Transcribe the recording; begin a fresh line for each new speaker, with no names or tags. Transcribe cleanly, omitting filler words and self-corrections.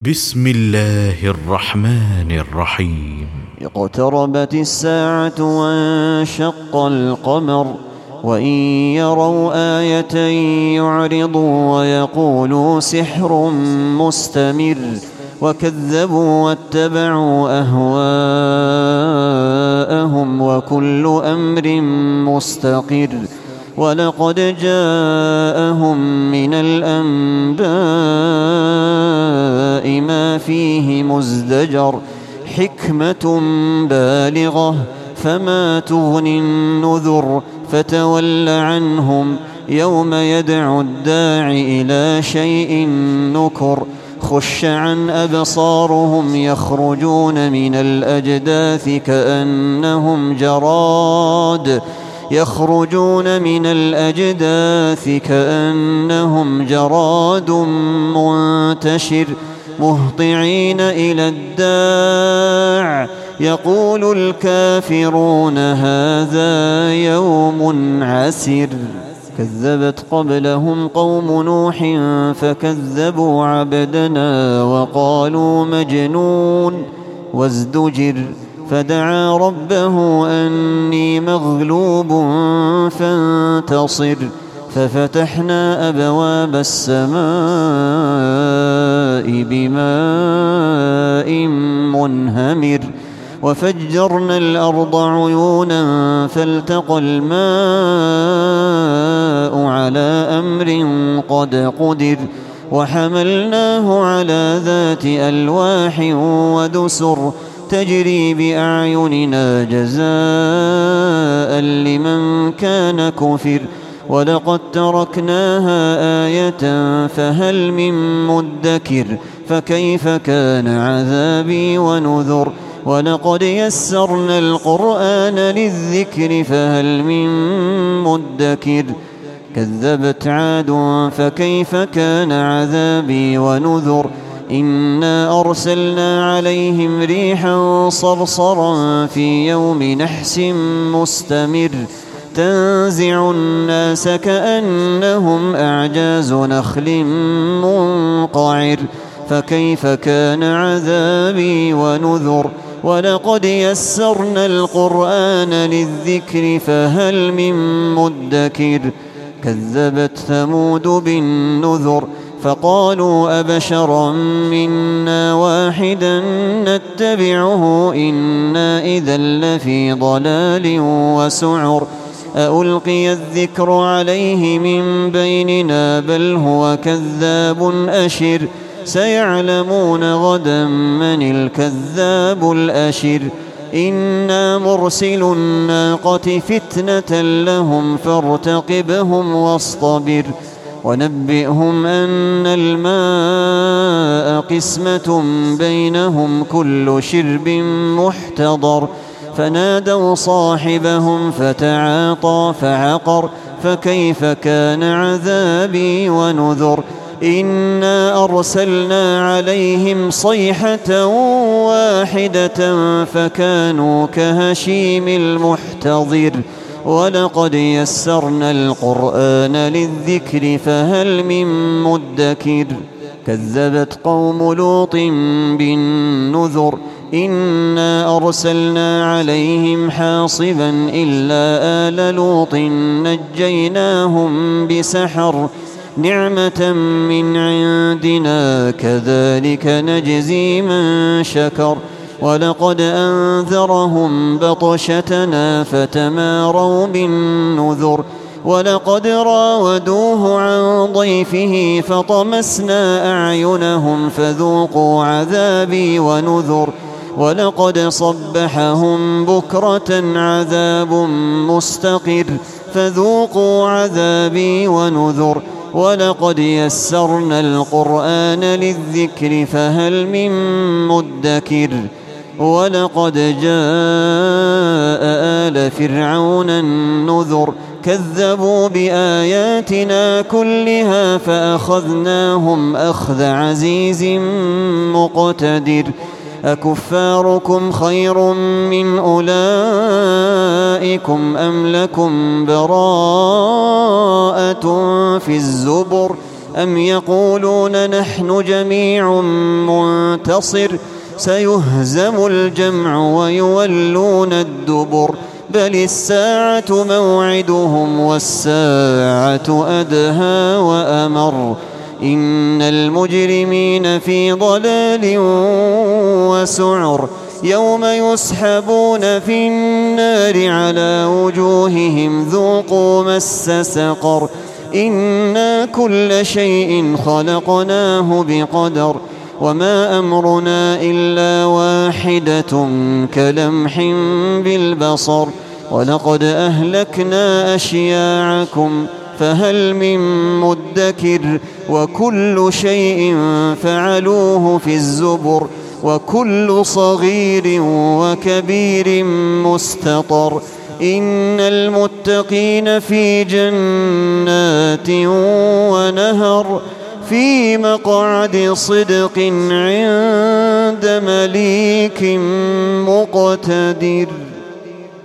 بسم الله الرحمن الرحيم.
اقتربت الساعة وانشق القمر وإن يروا آية يعرضوا ويقولوا سحر مستمر وكذبوا واتبعوا أهواءهم وكل أمر مستقر ولقد جاءهم من الأنباء ما فيه مزدجر حكمة بالغة فما تغني النذر فتول عنهم يوم يدعو الداع إلى شيء نكر خش عن أبصارهم يخرجون من الأجداث كأنهم جراد منتشر مهطعين إلى الداع يقول الكافرون هذا يوم عسر. كذبت قبلهم قوم نوح فكذبوا عبدنا وقالوا مجنون وازدجر فدعا ربه أني مغلوب فانتصر ففتحنا أبواب السماء بماء منهمر وفجرنا الأرض عيونا فالتقى الماء على أمر قد قدر وحملناه على ذات ألواح ودسر تجري بأعيننا جزاء لمن كان كفر ولقد تركناها آية فهل من مدكر فكيف كان عذابي ونذر ولقد يسرنا القرآن للذكر فهل من مدكر كذبت عاد فكيف كان عذابي ونذر إنا أرسلنا عليهم ريحا صرصرا في يوم نحس مستمر تنزع الناس كأنهم أعجاز نخل منقعر فكيف كان عذابي ونذر ولقد يسرنا القرآن للذكر فهل من مدكر كذبت ثمود بالنذر فقالوا أبشرا منا واحدا نتبعه إنا إذا لفي ضلال وسعر ألقي الذكر عليه من بيننا بل هو كذاب أشر سيعلمون غدا من الكذاب الأشر إنا مرسل الناقة فتنة لهم فارتقبهم واصطبر ونبئهم أن الماء قسمة بينهم كل شرب محتضر فنادوا صاحبهم فتعاطى فعقر فكيف كان عذابي ونذر إنا أرسلنا عليهم صيحة واحدة فكانوا كهشيم المحتضر ولقد يسرنا القرآن للذكر فهل من مدكر كذبت قوم لوط بالنذر إنا أرسلنا عليهم حاصبا إلا آل لوط نجيناهم بسحر نعمة من عندنا كذلك نجزي من شكر ولقد أنذرهم بطشتنا فتماروا بالنذر ولقد راودوه عن ضيفه فطمسنا أعينهم فذوقوا عذابي ونذر ولقد صبحهم بكرة عذاب مستقر فذوقوا عذابي ونذر ولقد يسرنا القرآن للذكر فهل من مدكر ولقد جاء آل فرعون النذر كذبوا بآياتنا كلها فأخذناهم أخذ عزيز مقتدر أكفاركم خير من أولئكم أم لكم براءة في الزبر أم يقولون نحن جميع منتصر سيهزم الجمع ويولون الدبر بل الساعة موعدهم والساعة أدهى وأمر إن المجرمين في ضلال وسعر يوم يسحبون في النار على وجوههم ذوقوا مس سقر إنا كل شيء خلقناه بقدر وما أمرنا إلا واحدة كلمح بالبصر ولقد أهلكنا أشياعكم فهل من مدكر وكل شيء فعلوه في الزبر وكل صغير وكبير مستطر إن المتقين في جنات ونهر في مقعد صدق عند مليك مقتدر.